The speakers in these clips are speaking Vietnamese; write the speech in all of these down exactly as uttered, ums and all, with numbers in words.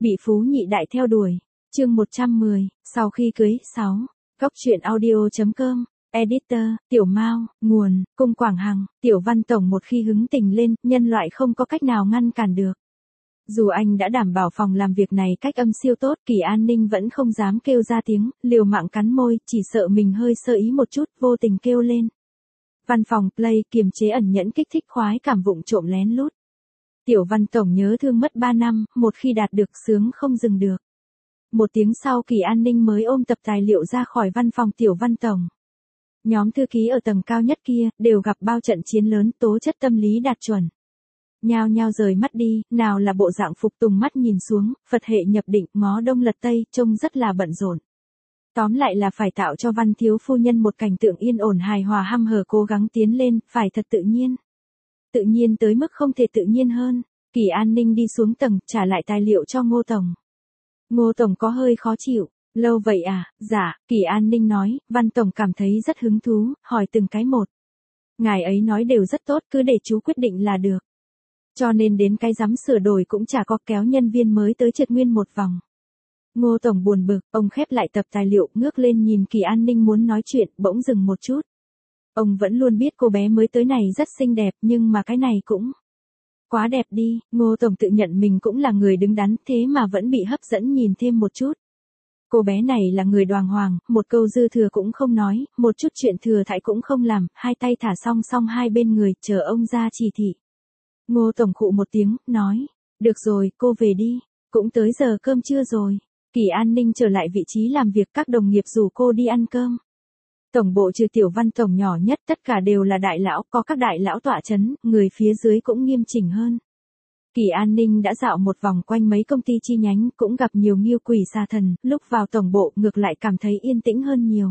Bị phú nhị đại theo đuổi. Chương một trăm mười, sau khi cưới, sáu. Góc truyện audio.com. Editor, Tiểu Mao, nguồn, Cung Quảng Hằng, Tiểu Văn Tổng. Một khi hứng tình lên, nhân loại không có cách nào ngăn cản được. Dù anh đã đảm bảo phòng làm việc này cách âm siêu tốt, Kỳ An Ninh vẫn không dám kêu ra tiếng, liều mạng cắn môi, chỉ sợ mình hơi sơ ý một chút, vô tình kêu lên. Văn phòng Play kiềm chế ẩn nhẫn kích thích khoái cảm vụng trộm lén lút. Tiểu Văn Tổng nhớ thương mất ba năm, một khi đạt được sướng không dừng được. Một tiếng sau Kỳ An Ninh mới ôm tập tài liệu ra khỏi văn phòng Tiểu Văn Tổng. Nhóm thư ký ở tầng cao nhất kia, đều gặp bao trận chiến lớn, tố chất tâm lý đạt chuẩn. Nhao nhao rời mắt đi, nào là bộ dạng phục tùng mắt nhìn xuống, Phật hệ nhập định, ngó đông lật tây, trông rất là bận rộn. Tóm lại là phải tạo cho Văn thiếu phu nhân một cảnh tượng yên ổn hài hòa, hăm hở cố gắng tiến lên, phải thật tự nhiên. Tự nhiên tới mức không thể tự nhiên hơn. Kỳ An Ninh đi xuống tầng, trả lại tài liệu cho Ngô Tổng. Ngô Tổng có hơi khó chịu. Lâu vậy à? Dạ, Kỳ An Ninh nói. Văn Tổng cảm thấy rất hứng thú, hỏi từng cái một. Ngài ấy nói đều rất tốt, cứ để chú quyết định là được. Cho nên đến cái dám sửa đổi cũng chả có, kéo nhân viên mới tới trượt nguyên một vòng. Ngô Tổng buồn bực, ông khép lại tập tài liệu, ngước lên nhìn Kỳ An Ninh muốn nói chuyện, bỗng dừng một chút. Ông vẫn luôn biết cô bé mới tới này rất xinh đẹp, nhưng mà cái này cũng quá đẹp đi. Ngô Tổng tự nhận mình cũng là người đứng đắn, thế mà vẫn bị hấp dẫn nhìn thêm một chút. Cô bé này là người đoàng hoàng, một câu dư thừa cũng không nói, một chút chuyện thừa thãi cũng không làm, hai tay thả song song hai bên người, chờ ông ra chỉ thị. Ngô Tổng khụ một tiếng, nói, được rồi, cô về đi, cũng tới giờ cơm trưa rồi. Kỳ An Ninh trở lại vị trí làm việc, các đồng nghiệp rủ cô đi ăn cơm. Tổng bộ trừ Tiểu Văn Tổng nhỏ nhất, tất cả đều là đại lão, có các đại lão tọa chấn, người phía dưới cũng nghiêm chỉnh hơn. Kỳ An Ninh đã dạo một vòng quanh mấy công ty chi nhánh, cũng gặp nhiều nghiêu quỷ xà thần, lúc vào tổng bộ ngược lại cảm thấy yên tĩnh hơn nhiều.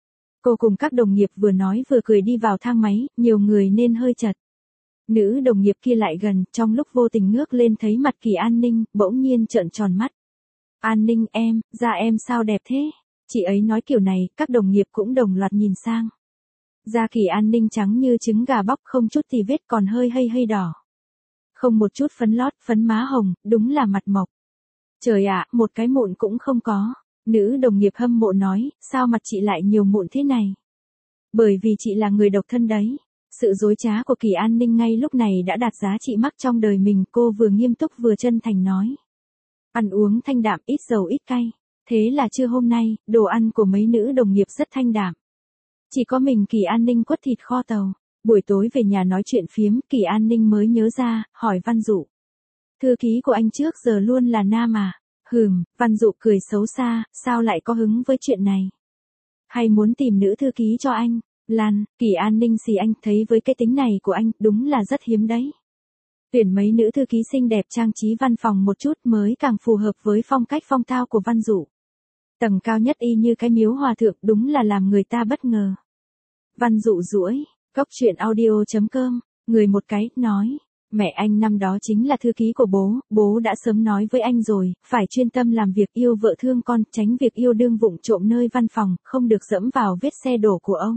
Cô cùng các đồng nghiệp vừa nói vừa cười đi vào thang máy, nhiều người nên hơi chật. Nữ đồng nghiệp kia lại gần, trong lúc vô tình ngước lên thấy mặt Kỳ An Ninh, bỗng nhiên trợn tròn mắt. An Ninh em, da em sao đẹp thế? Chị ấy nói kiểu này, các đồng nghiệp cũng đồng loạt nhìn sang. Da Kỳ An Ninh trắng như trứng gà bóc, không chút tì vết, còn hơi hơi hơi đỏ. Không một chút phấn lót, phấn má hồng, đúng là mặt mộc. Trời ạ, một cái mụn cũng không có. Nữ đồng nghiệp hâm mộ nói, sao mặt chị lại nhiều mụn thế này? Bởi vì chị là người độc thân đấy. Sự dối trá của Kỳ An Ninh ngay lúc này đã đạt giá trị mắc trong đời mình, cô vừa nghiêm túc vừa chân thành nói. Ăn uống thanh đạm, ít dầu ít cay. Thế là trưa hôm nay, đồ ăn của mấy nữ đồng nghiệp rất thanh đạm. Chỉ có mình Kỳ An Ninh quất thịt kho tàu. Buổi tối về nhà nói chuyện phiếm, Kỳ An Ninh mới nhớ ra, hỏi Văn Dụ. Thư ký của anh trước giờ luôn là nam à? Hừm, Văn Dụ cười xấu xa, sao lại có hứng với chuyện này? Hay muốn tìm nữ thư ký cho anh? Lan, Kỳ An Ninh xì anh, thấy với cái tính này của anh, đúng là rất hiếm đấy. Tuyển mấy nữ thư ký xinh đẹp trang trí văn phòng một chút mới càng phù hợp với phong cách phong tao của Văn Dụ. Tầng cao nhất y như cái miếu hòa thượng, đúng là làm người ta bất ngờ. Văn Dụ duỗi, góc truyện audio.com, người một cái, nói. Mẹ anh năm đó chính là thư ký của bố, bố đã sớm nói với anh rồi, phải chuyên tâm làm việc, yêu vợ thương con, tránh việc yêu đương vụng trộm nơi văn phòng, không được dẫm vào vết xe đổ của ông.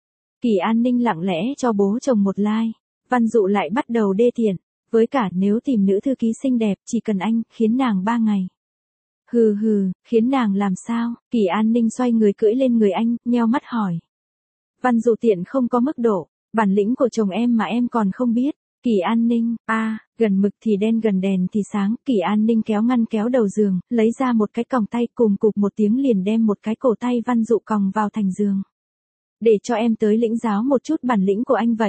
Kỳ An Ninh lặng lẽ cho bố chồng một like. Văn Dụ lại bắt đầu đê tiện. Với cả nếu tìm nữ thư ký xinh đẹp, chỉ cần anh, khiến nàng ba ngày. Hừ hừ, khiến nàng làm sao? Kỳ An Ninh xoay người cưỡi lên người anh, nheo mắt hỏi. Văn Dụ tiện không có mức độ, bản lĩnh của chồng em mà em còn không biết. Kỳ An Ninh, a à, gần mực thì đen gần đèn thì sáng. Kỳ An Ninh kéo ngăn kéo đầu giường, lấy ra một cái còng tay, cùng cục một tiếng liền đem một cái cổ tay Văn Dụ còng vào thành giường. Để cho em tới lĩnh giáo một chút bản lĩnh của anh vậy.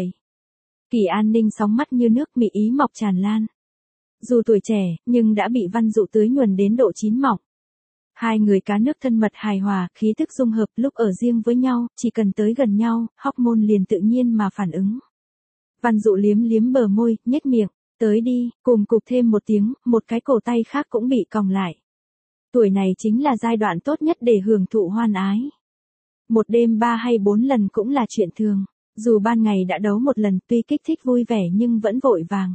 Kỳ An Ninh sóng mắt như nước, mị ý mọc tràn lan. Dù tuổi trẻ, nhưng đã bị Văn Dụ tưới nhuần đến độ chín mọng. Hai người cá nước thân mật hài hòa, khí thức dung hợp, lúc ở riêng với nhau, chỉ cần tới gần nhau, hormone liền tự nhiên mà phản ứng. Văn Dụ liếm liếm bờ môi, nhếch miệng, tới đi, cùng cục thêm một tiếng, một cái cổ tay khác cũng bị còng lại. Tuổi này chính là giai đoạn tốt nhất để hưởng thụ hoan ái. Một đêm ba hay bốn lần cũng là chuyện thường. Dù ban ngày đã đấu một lần, tuy kích thích vui vẻ nhưng vẫn vội vàng.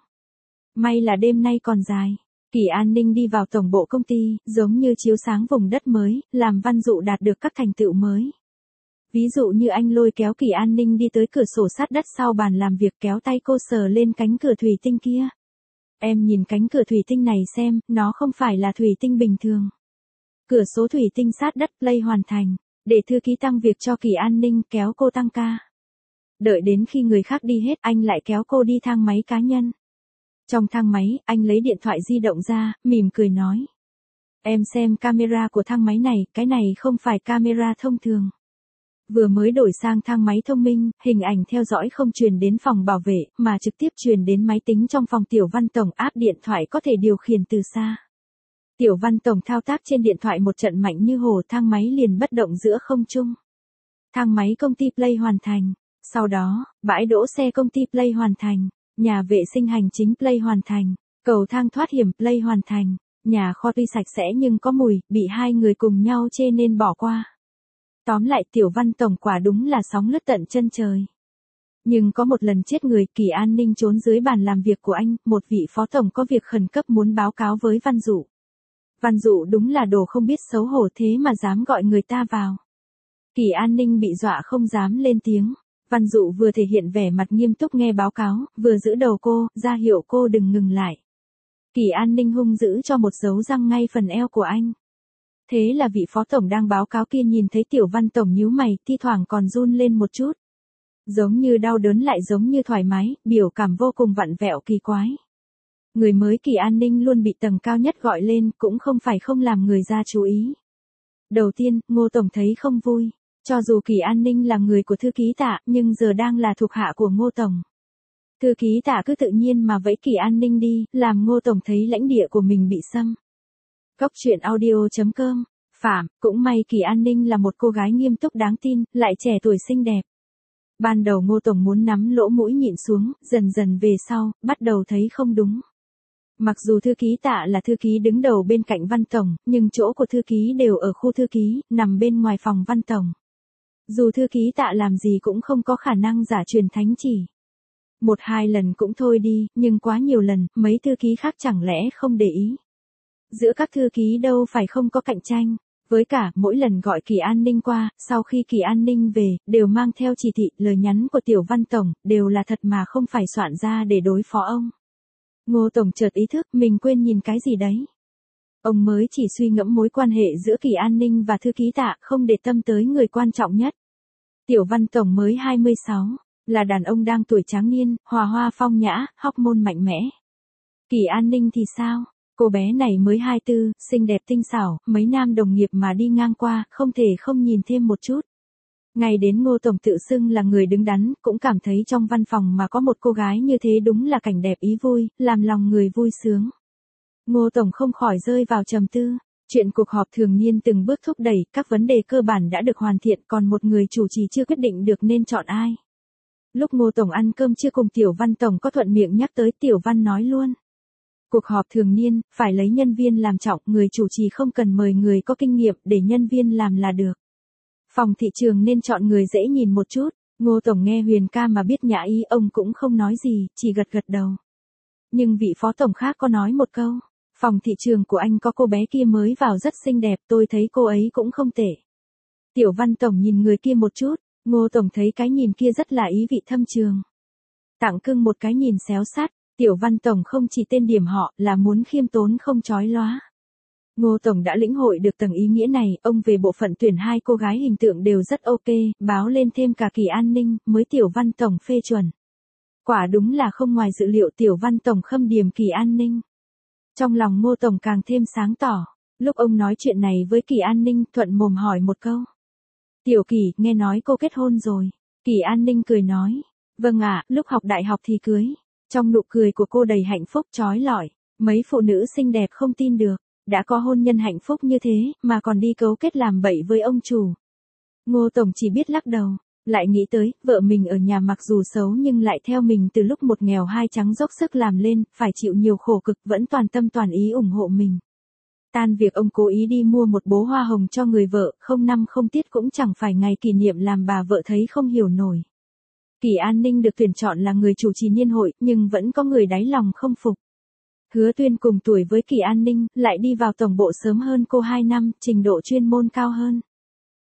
May là đêm nay còn dài. Kỳ An Ninh đi vào tổng bộ công ty, giống như chiếu sáng vùng đất mới, làm Văn Dụ đạt được các thành tựu mới. Ví dụ như anh lôi kéo Kỳ An Ninh đi tới cửa sổ sát đất sau bàn làm việc, kéo tay cô sờ lên cánh cửa thủy tinh kia. Em nhìn cánh cửa thủy tinh này xem, nó không phải là thủy tinh bình thường. Cửa số thủy tinh sát đất play hoàn thành, để thư ký tăng việc cho Kỳ An Ninh kéo cô tăng ca. Đợi đến khi người khác đi hết anh lại kéo cô đi thang máy cá nhân. Trong thang máy, anh lấy điện thoại di động ra, mỉm cười nói. Em xem camera của thang máy này, cái này không phải camera thông thường. Vừa mới đổi sang thang máy thông minh, hình ảnh theo dõi không truyền đến phòng bảo vệ, mà trực tiếp truyền đến máy tính trong phòng Tiểu Văn Tổng, áp điện thoại có thể điều khiển từ xa. Tiểu Văn Tổng thao tác trên điện thoại một trận mạnh như hổ, thang máy liền bất động giữa không trung. Thang máy công ty Play hoàn thành. Sau đó, bãi đỗ xe công ty Play hoàn thành. Nhà vệ sinh hành chính Play hoàn thành. Cầu thang thoát hiểm Play hoàn thành. Nhà kho tuy sạch sẽ nhưng có mùi, bị hai người cùng nhau chê nên bỏ qua. Tóm lại Tiểu Văn Tổng quả đúng là sóng lướt tận chân trời. Nhưng có một lần chết người, Kỳ An Ninh trốn dưới bàn làm việc của anh, một vị phó tổng có việc khẩn cấp muốn báo cáo với Văn Dụ. Văn Dụ đúng là đồ không biết xấu hổ thế mà dám gọi người ta vào. Kỳ An Ninh bị dọa không dám lên tiếng. Văn Dụ vừa thể hiện vẻ mặt nghiêm túc nghe báo cáo, vừa giữ đầu cô, ra hiệu cô đừng ngừng lại. Kỳ An Ninh hung dữ cho một dấu răng ngay phần eo của anh. Thế là vị phó tổng đang báo cáo kia nhìn thấy Tiểu Văn Tổng nhíu mày, thi thoảng còn run lên một chút. Giống như đau đớn lại giống như thoải mái, biểu cảm vô cùng vặn vẹo kỳ quái. Người mới Kỳ An Ninh luôn bị tầng cao nhất gọi lên, cũng không phải không làm người ra chú ý. Đầu tiên, Ngô Tổng thấy không vui. Cho dù Kỳ An Ninh là người của thư ký Tạ, nhưng giờ đang là thuộc hạ của Ngô Tổng. Thư ký Tạ cứ tự nhiên mà vẫy Kỳ An Ninh đi, làm Ngô Tổng thấy lãnh địa của mình bị xâm. Góc truyện audio chấm com, Phạm, cũng may Kỳ An Ninh là một cô gái nghiêm túc đáng tin, lại trẻ tuổi xinh đẹp. Ban đầu Ngô Tổng muốn nắm lỗ mũi nhịn xuống, dần dần về sau, bắt đầu thấy không đúng. Mặc dù thư ký Tạ là thư ký đứng đầu bên cạnh Văn Tổng, nhưng chỗ của thư ký đều ở khu thư ký, nằm bên ngoài phòng Văn Tổng. Dù thư ký Tạ làm gì cũng không có khả năng giả truyền thánh chỉ. Một hai lần cũng thôi đi, nhưng quá nhiều lần, mấy thư ký khác chẳng lẽ không để ý. Giữa các thư ký đâu phải không có cạnh tranh. Với cả, mỗi lần gọi Kỳ An Ninh qua, sau khi Kỳ An Ninh về, đều mang theo chỉ thị, lời nhắn của Tiểu Văn Tổng, đều là thật mà không phải soạn ra để đối phó ông. Ngô Tổng chợt ý thức mình quên nhìn cái gì đấy. Ông mới chỉ suy ngẫm mối quan hệ giữa Kỳ An Ninh và thư ký Tạ, không để tâm tới người quan trọng nhất. Tiểu Văn Tổng mới hai mươi sáu, là đàn ông đang tuổi tráng niên, hòa hoa phong nhã, hormone mạnh mẽ. Kỳ An Ninh thì sao? Cô bé này mới hai mươi tư, xinh đẹp tinh xảo, mấy nam đồng nghiệp mà đi ngang qua, không thể không nhìn thêm một chút. Ngay đến Ngô Tổng tự xưng là người đứng đắn, cũng cảm thấy trong văn phòng mà có một cô gái như thế đúng là cảnh đẹp ý vui, làm lòng người vui sướng. Ngô Tổng không khỏi rơi vào trầm tư. Chuyện cuộc họp thường niên từng bước thúc đẩy, các vấn đề cơ bản đã được hoàn thiện, còn một người chủ trì chưa quyết định được nên chọn ai. Lúc Ngô Tổng ăn cơm chưa cùng Tiểu Văn Tổng có thuận miệng nhắc tới, Tiểu Văn nói luôn. Cuộc họp thường niên, phải lấy nhân viên làm trọng, người chủ trì không cần mời người có kinh nghiệm, để nhân viên làm là được. Phòng thị trường nên chọn người dễ nhìn một chút. Ngô Tổng nghe Huyền ca mà biết nhã ý, ông cũng không nói gì, chỉ gật gật đầu. Nhưng vị phó tổng khác có nói một câu. Phòng thị trường của anh có cô bé kia mới vào rất xinh đẹp, tôi thấy cô ấy cũng không tệ. Tiểu Văn Tổng nhìn người kia một chút, Ngô Tổng thấy cái nhìn kia rất là ý vị thâm trường. Tặng cưng một cái nhìn xéo sát, Tiểu Văn Tổng không chỉ tên điểm họ, là muốn khiêm tốn không chói lóa. Ngô Tổng đã lĩnh hội được tầng ý nghĩa này, ông về bộ phận tuyển hai cô gái hình tượng đều rất ok, báo lên thêm cả Kỳ An Ninh, mới Tiểu Văn Tổng phê chuẩn. Quả đúng là không ngoài dự liệu, Tiểu Văn Tổng khâm điểm Kỳ An Ninh. Trong lòng Ngô Tổng càng thêm sáng tỏ, lúc ông nói chuyện này với Kỳ An Ninh, thuận mồm hỏi một câu. Tiểu Kỳ, nghe nói cô kết hôn rồi. Kỳ An Ninh cười nói, vâng ạ, lúc học đại học thì cưới. Trong nụ cười của cô đầy hạnh phúc chói lọi, mấy phụ nữ xinh đẹp không tin được, đã có hôn nhân hạnh phúc như thế, mà còn đi cấu kết làm bậy với ông chủ. Ngô Tổng chỉ biết lắc đầu, lại nghĩ tới, vợ mình ở nhà mặc dù xấu nhưng lại theo mình từ lúc một nghèo hai trắng dốc sức làm lên, phải chịu nhiều khổ cực, vẫn toàn tâm toàn ý ủng hộ mình. Tan việc ông cố ý đi mua một bó hoa hồng cho người vợ, không năm không tiết cũng chẳng phải ngày kỷ niệm làm bà vợ thấy không hiểu nổi. Kỳ An Ninh được tuyển chọn là người chủ trì niên hội, nhưng vẫn có người đáy lòng không phục. Hứa Tuyên cùng tuổi với Kỳ An Ninh, lại đi vào tổng bộ sớm hơn cô hai năm, trình độ chuyên môn cao hơn.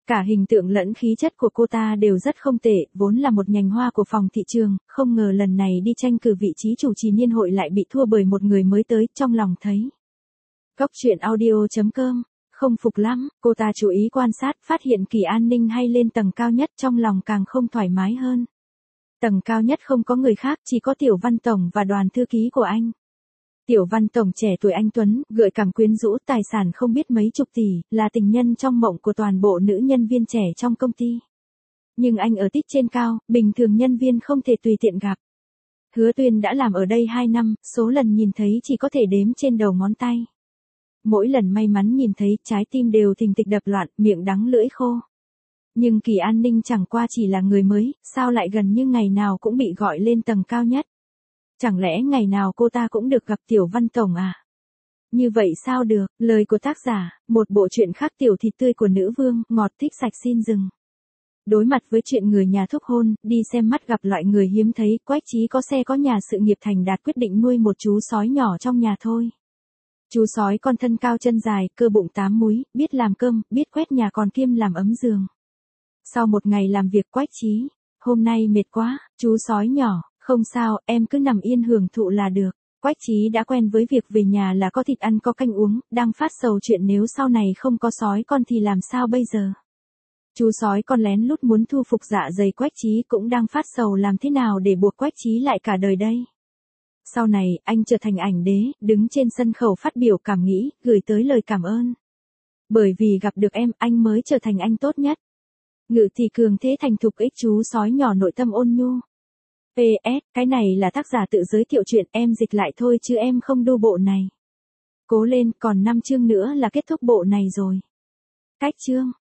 Cả hình tượng lẫn khí chất của cô ta đều rất không tệ, vốn là một nhành hoa của phòng thị trường, không ngờ lần này đi tranh cử vị trí chủ trì niên hội lại bị thua bởi một người mới tới, trong lòng thấy. Cốc truyện audio chấm com, không phục lắm, cô ta chú ý quan sát, phát hiện Kỳ An Ninh hay lên tầng cao nhất, trong lòng càng không thoải mái hơn. Tầng cao nhất không có người khác, chỉ có Tiểu Văn Tổng và đoàn thư ký của anh. Tiểu Văn Tổng trẻ tuổi anh tuấn, gợi cảm quyến rũ, tài sản không biết mấy chục tỷ, là tình nhân trong mộng của toàn bộ nữ nhân viên trẻ trong công ty. Nhưng anh ở tít trên cao, bình thường nhân viên không thể tùy tiện gặp. Hứa Tuyên đã làm ở đây hai năm, số lần nhìn thấy chỉ có thể đếm trên đầu ngón tay. Mỗi lần may mắn nhìn thấy, trái tim đều thình thịch đập loạn, miệng đắng lưỡi khô. Nhưng Kỳ An Ninh chẳng qua chỉ là người mới, sao lại gần như ngày nào cũng bị gọi lên tầng cao nhất. Chẳng lẽ ngày nào cô ta cũng được gặp Tiểu Văn Tổng à? Như vậy sao được, lời của tác giả, một bộ truyện khác tiểu thịt tươi của nữ vương, ngọt thích sạch xin dừng. Đối mặt với chuyện người nhà thúc hôn, đi xem mắt gặp loại người hiếm thấy, Quách Chí có xe có nhà sự nghiệp thành đạt quyết định nuôi một chú sói nhỏ trong nhà thôi. Chú sói con thân cao chân dài, cơ bụng tám múi, biết làm cơm, biết quét nhà còn kiêm làm ấm giường. Sau một ngày làm việc Quách Chí, hôm nay mệt quá, chú sói nhỏ, không sao, em cứ nằm yên hưởng thụ là được. Quách Chí đã quen với việc về nhà là có thịt ăn có canh uống, đang phát sầu chuyện nếu sau này không có sói con thì làm sao bây giờ. Chú sói con lén lút muốn thu phục dạ dày Quách Chí cũng đang phát sầu làm thế nào để buộc Quách Chí lại cả đời đây. Sau này, anh trở thành ảnh đế, đứng trên sân khấu phát biểu cảm nghĩ, gửi tới lời cảm ơn. Bởi vì gặp được em, anh mới trở thành anh tốt nhất. Ngự thì cường thế thành thục ích chú sói nhỏ nội tâm ôn nhu. pê ét, cái này là tác giả tự giới thiệu chuyện, em dịch lại thôi chứ em không đu bộ này. Cố lên, còn năm chương nữa là kết thúc bộ này rồi. Cách chương.